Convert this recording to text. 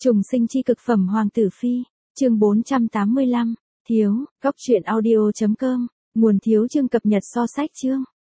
Trùng sinh chi cực phẩm Hoàng tử phi, chương 485, thiếu, góc truyện audio.com, nguồn thiếu chương cập nhật so sách chương.